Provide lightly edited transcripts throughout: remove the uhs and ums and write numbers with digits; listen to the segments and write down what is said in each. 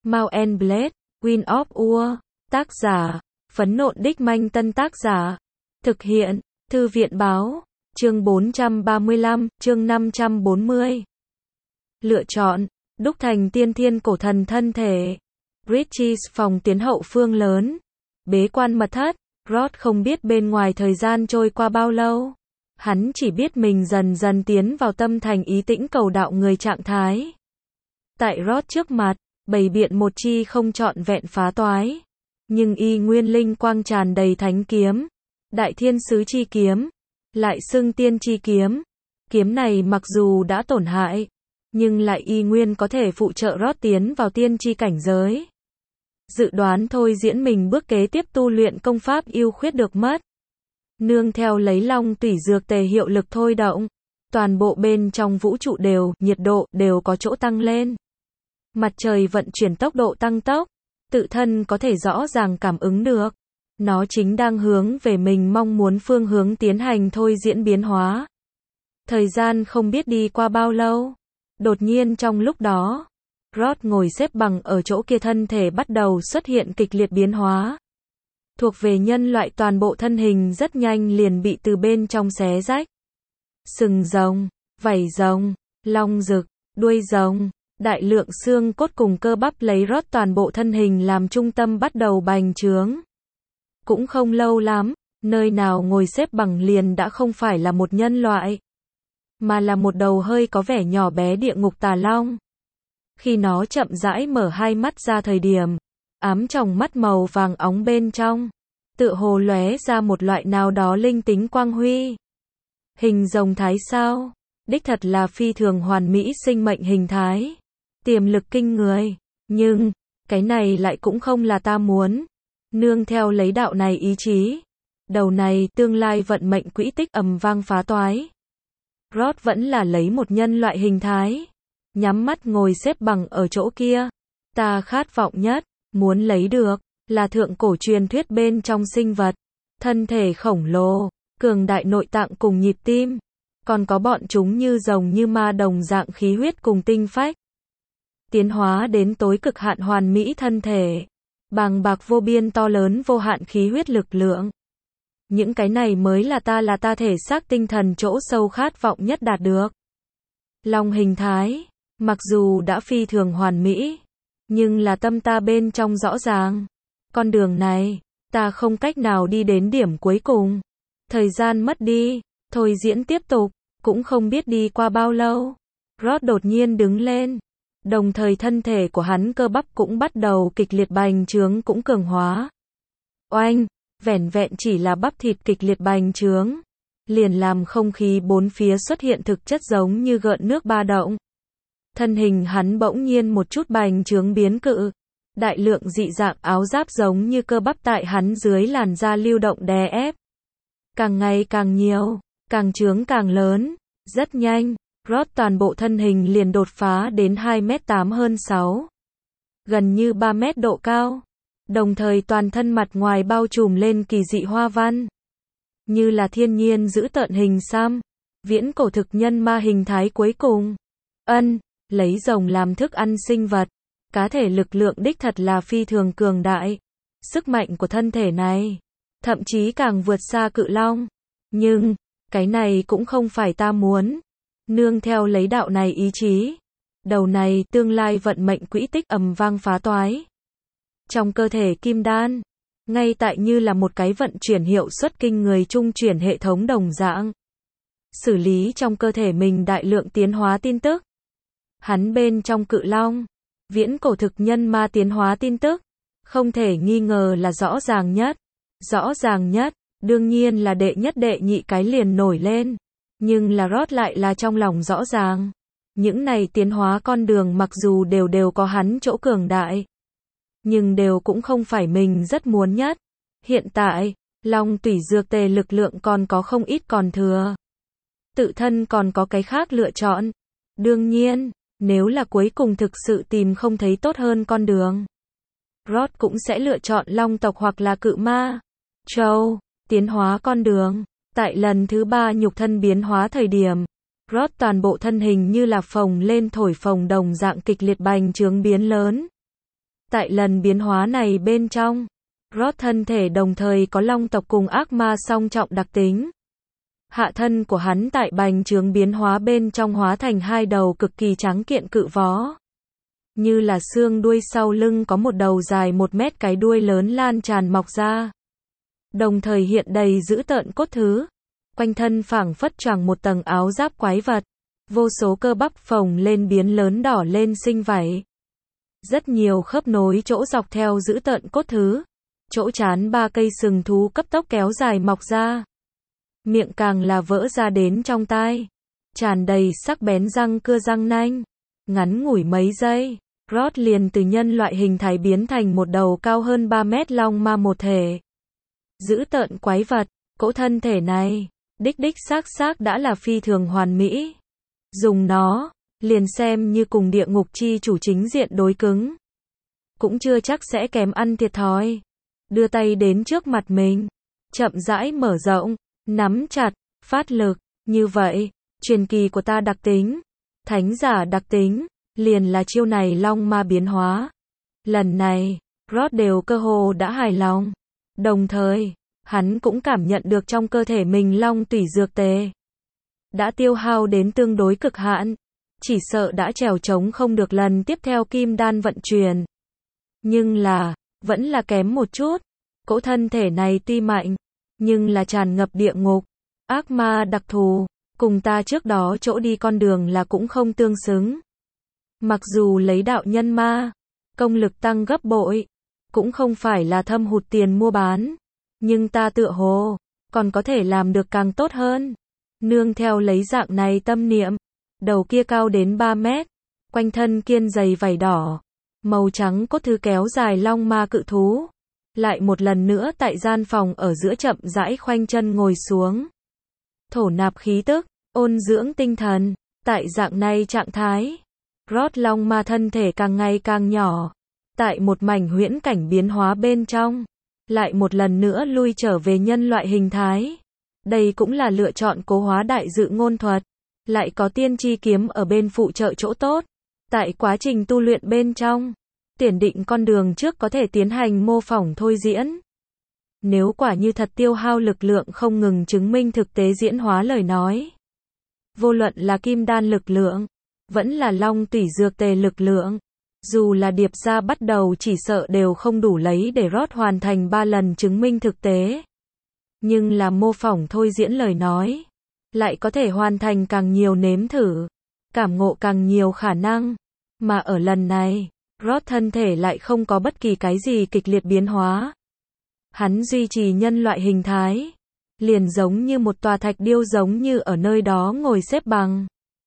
Mount and Blade, Wind of War. Tác giả, Phấn Nộn Đích Manh. Tân tác giả, thực hiện, Thư viện Báo. Chương 435, chương 540. Lựa chọn, đúc thành tiên thiên cổ thần thân thể. Bridges phòng tiến hậu phương lớn. Bế quan mật thất, Rod không biết bên ngoài thời gian trôi qua bao lâu. Hắn chỉ biết mình dần dần tiến vào tâm thành ý tĩnh cầu đạo người trạng thái. Tại Rod trước mặt, bày biện một chi không trọn vẹn phá toái. Nhưng y nguyên linh quang tràn đầy thánh kiếm. Đại thiên sứ chi kiếm. Lại xưng tiên chi kiếm. Kiếm này mặc dù đã tổn hại, nhưng lại y nguyên có thể phụ trợ Rod tiến vào tiên chi cảnh giới. Dự đoán thôi diễn mình bước kế tiếp tu luyện công pháp yêu khuyết được mất. Nương theo lấy long tủy dược tề hiệu lực thôi động. Toàn bộ bên trong vũ trụ nhiệt độ đều có chỗ tăng lên. Mặt trời vận chuyển tốc độ tăng tốc. Tự thân có thể rõ ràng cảm ứng được. Nó chính đang hướng về mình mong muốn phương hướng tiến hành thôi diễn biến hóa. Thời gian không biết đi qua bao lâu. Đột nhiên trong lúc đó, Rod ngồi xếp bằng ở chỗ kia, thân thể bắt đầu xuất hiện kịch liệt biến hóa. Thuộc về nhân loại toàn bộ thân hình rất nhanh liền bị từ bên trong xé rách. Sừng rồng, vảy rồng, long rực, đuôi rồng, đại lượng xương cốt cùng cơ bắp lấy Rod toàn bộ thân hình làm trung tâm bắt đầu bành trướng. Cũng không lâu lắm, nơi nào ngồi xếp bằng liền đã không phải là một nhân loại, mà là một đầu hơi có vẻ nhỏ bé địa ngục tà long. Khi nó chậm rãi mở hai mắt ra thời điểm, ám tròng mắt màu vàng óng bên trong, tựa hồ lóe ra một loại nào đó linh tính quang huy. Hình rồng thái sao, đích thật là phi thường hoàn mỹ sinh mệnh hình thái, tiềm lực kinh người, nhưng, cái này lại cũng không là ta muốn. Nương theo lấy đạo này ý chí, đầu này tương lai vận mệnh quỹ tích ầm vang phá toái. Rod vẫn là lấy một nhân loại hình thái, nhắm mắt ngồi xếp bằng ở chỗ kia. Ta khát vọng nhất, muốn lấy được, là thượng cổ truyền thuyết bên trong sinh vật. Thân thể khổng lồ, cường đại nội tạng cùng nhịp tim. Còn có bọn chúng như rồng như ma đồng dạng khí huyết cùng tinh phách. Tiến hóa đến tối cực hạn hoàn mỹ thân thể. Bàng bạc vô biên to lớn vô hạn khí huyết lực lượng. Những cái này mới là ta thể xác tinh thần chỗ sâu khát vọng nhất đạt được. Long hình thái, mặc dù đã phi thường hoàn mỹ, nhưng là tâm ta bên trong rõ ràng. Con đường này, ta không cách nào đi đến điểm cuối cùng. Thời gian mất đi, thôi diễn tiếp tục, cũng không biết đi qua bao lâu. Rod đột nhiên đứng lên. Đồng thời thân thể của hắn cơ bắp cũng bắt đầu kịch liệt bành trướng cũng cường hóa. Oanh, vẻn vẹn chỉ là bắp thịt kịch liệt bành trướng, liền làm không khí bốn phía xuất hiện thực chất giống như gợn nước ba động. Thân hình hắn bỗng nhiên một chút bành trướng biến cự. Đại lượng dị dạng áo giáp giống như cơ bắp tại hắn dưới làn da lưu động đè ép. Càng ngày càng nhiều, càng trướng càng lớn, rất nhanh. Rod toàn bộ thân hình liền đột phá đến 2m8 hơn 6. Gần như 3m độ cao. Đồng thời toàn thân mặt ngoài bao trùm lên kỳ dị hoa văn. Như là thiên nhiên giữ tợn hình xăm. Viễn cổ thực nhân ma hình thái cuối cùng. Lấy rồng làm thức ăn sinh vật. Cá thể lực lượng đích thật là phi thường cường đại. Sức mạnh của thân thể này, thậm chí càng vượt xa cự long. Nhưng, cái này cũng không phải ta muốn. Nương theo lấy đạo này ý chí, đầu này tương lai vận mệnh quỹ tích ầm vang phá toái. Trong cơ thể kim đan, ngay tại như là một cái vận chuyển hiệu suất kinh người trung chuyển hệ thống đồng dạng. Xử lý trong cơ thể mình đại lượng tiến hóa tin tức. Hắn bên trong cự long, viễn cổ thực nhân ma tiến hóa tin tức, không thể nghi ngờ là rõ ràng nhất. Rõ ràng nhất, đương nhiên là đệ nhất đệ nhị cái liền nổi lên. Nhưng là Rod lại là trong lòng rõ ràng. Những này tiến hóa con đường mặc dù đều có hắn chỗ cường đại, nhưng đều cũng không phải mình rất muốn nhất. Hiện tại, long tủy dược tề lực lượng còn có không ít còn thừa. Tự thân còn có cái khác lựa chọn. Đương nhiên, nếu là cuối cùng thực sự tìm không thấy tốt hơn con đường, Rod cũng sẽ lựa chọn long tộc hoặc là cự ma châu tiến hóa con đường. Tại lần thứ 3 nhục thân biến hóa thời điểm, Rod toàn bộ thân hình như là phồng lên thổi phồng đồng dạng kịch liệt bành trướng biến lớn. Tại lần biến hóa này bên trong, Rod thân thể đồng thời có long tộc cùng ác ma song trọng đặc tính. Hạ thân của hắn tại bành trướng biến hóa bên trong hóa thành hai đầu cực kỳ tráng kiện cự vó. Như là xương đuôi sau lưng có một đầu dài 1 mét, cái đuôi lớn lan tràn mọc ra. Đồng thời hiện đầy dữ tợn cốt thứ. Quanh thân phảng phất choàng một tầng áo giáp quái vật. Vô số cơ bắp phồng lên biến lớn đỏ lên sinh vảy. Rất nhiều khớp nối chỗ dọc theo dữ tợn cốt thứ. Chỗ trán 3 cây sừng thú cấp tốc kéo dài mọc ra. Miệng càng là vỡ ra đến trong tai. Tràn đầy sắc bén răng cưa răng nanh. Ngắn ngủi mấy giây, Rod liền từ nhân loại hình thái biến thành một đầu cao hơn 3 mét long ma một thể. Dữ tợn quái vật, cỗ thân thể này, đích xác đã là phi thường hoàn mỹ. Dùng nó, liền xem như cùng địa ngục chi chủ chính diện đối cứng. Cũng chưa chắc sẽ kém ăn thiệt thòi. Đưa tay đến trước mặt mình, chậm rãi mở rộng, nắm chặt, phát lực, như vậy, truyền kỳ của ta đặc tính, thánh giả đặc tính, liền là chiêu này long ma biến hóa. Lần này, Rod đều cơ hồ đã hài lòng. Đồng thời, hắn cũng cảm nhận được trong cơ thể mình long tủy dược tề đã tiêu hao đến tương đối cực hạn, chỉ sợ đã trèo trống không được lần tiếp theo kim đan vận chuyển. Nhưng là, vẫn là kém một chút. Cỗ thân thể này tuy mạnh, nhưng là tràn ngập địa ngục, ác ma đặc thù, cùng ta trước đó chỗ đi con đường là cũng không tương xứng. Mặc dù lấy đạo nhân ma, công lực tăng gấp bội, cũng không phải là thâm hụt tiền mua bán, nhưng ta tựa hồ còn có thể làm được càng tốt hơn. Nương theo lấy dạng này tâm niệm, đầu kia cao đến 3 mét, quanh thân kiên dày vảy đỏ, màu trắng cốt thứ kéo dài long ma cự thú, lại một lần nữa tại gian phòng ở giữa chậm rãi khoanh chân ngồi xuống. Thổ nạp khí tức, ôn dưỡng tinh thần, tại dạng này trạng thái, Rod long ma thân thể càng ngày càng nhỏ, tại một mảnh huyễn cảnh biến hóa bên trong, lại một lần nữa lui trở về nhân loại hình thái. Đây cũng là lựa chọn cố hóa đại dự ngôn thuật, lại có tiên tri kiếm ở bên phụ trợ chỗ tốt. Tại quá trình tu luyện bên trong, tuyển định con đường trước có thể tiến hành mô phỏng thôi diễn. Nếu quả như thật tiêu hao lực lượng không ngừng chứng minh thực tế diễn hóa lời nói. Vô luận là kim đan lực lượng, vẫn là long tủy dược tề lực lượng, dù là điệp ra bắt đầu chỉ sợ đều không đủ lấy để Rod hoàn thành 3 lần chứng minh thực tế. Nhưng là mô phỏng thôi diễn lời nói, lại có thể hoàn thành càng nhiều nếm thử, cảm ngộ càng nhiều khả năng. Mà ở lần này, Rod thân thể lại không có bất kỳ cái gì kịch liệt biến hóa. Hắn duy trì nhân loại hình thái, liền giống như một tòa thạch điêu giống như ở nơi đó ngồi xếp bằng.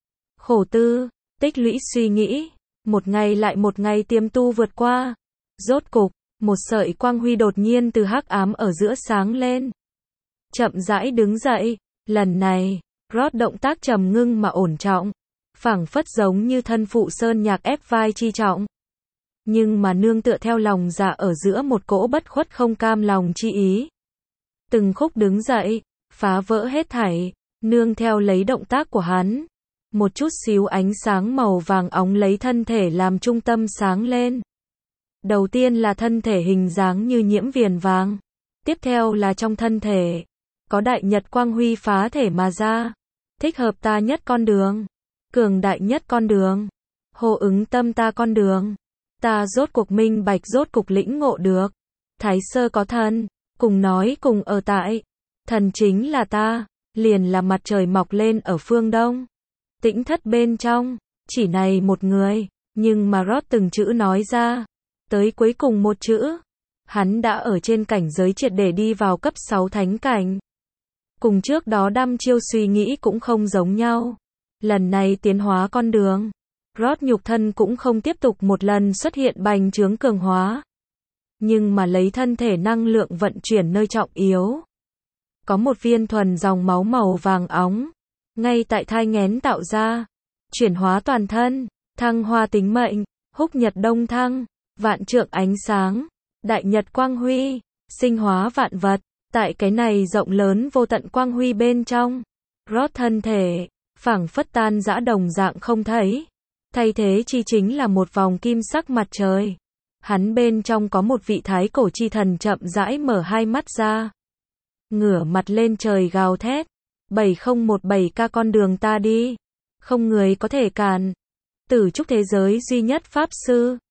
Khổ tư, tích lũy suy nghĩ, một ngày lại một ngày tiêm tu vượt qua. Rốt cục, một sợi quang huy đột nhiên từ hắc ám ở giữa sáng lên. Chậm rãi đứng dậy, lần này, Rod động tác trầm ngưng mà ổn trọng, phảng phất giống như thân phụ sơn nhạc ép vai chi trọng. Nhưng mà nương tựa theo lòng dạ ở giữa một cỗ bất khuất không cam lòng chi ý. Từng khúc đứng dậy, phá vỡ hết thảy, nương theo lấy động tác của hắn. Một chút xíu ánh sáng màu vàng óng lấy thân thể làm trung tâm sáng lên. Đầu tiên là thân thể hình dáng như nhiễm viền vàng. Tiếp theo là trong thân thể, có đại nhật quang huy phá thể mà ra. Thích hợp ta nhất con đường. Cường đại nhất con đường. Hô ứng tâm ta con đường. Ta rốt cuộc minh bạch rốt cục lĩnh ngộ được. Thái sơ có thần, cùng nói cùng ở tại. Thần chính là ta, liền là mặt trời mọc lên ở phương đông. Tĩnh thất bên trong, chỉ này một người, nhưng mà Rod từng chữ nói ra. Tới cuối cùng một chữ, hắn đã ở trên cảnh giới triệt để đi vào cấp 6 thánh cảnh. Cùng trước đó đăm chiêu suy nghĩ cũng không giống nhau. Lần này tiến hóa con đường, Rod nhục thân cũng không tiếp tục một lần xuất hiện bành trướng cường hóa. Nhưng mà lấy thân thể năng lượng vận chuyển nơi trọng yếu. Có một viên thuần dòng máu màu vàng óng, ngay tại thai nghén tạo ra, chuyển hóa toàn thân, thăng hoa tính mệnh, húc nhật đông thăng, vạn trượng ánh sáng, đại nhật quang huy, sinh hóa vạn vật. Tại cái này rộng lớn vô tận quang huy bên trong, Rod thân thể, phảng phất tan rã đồng dạng không thấy. Thay thế chi chính là một vòng kim sắc mặt trời. Hắn bên trong có một vị thái cổ chi thần chậm rãi mở hai mắt ra. Ngửa mặt lên trời gào thét. 7017K con đường ta đi. Không người có thể cản. Tử trúc thế giới duy nhất pháp sư.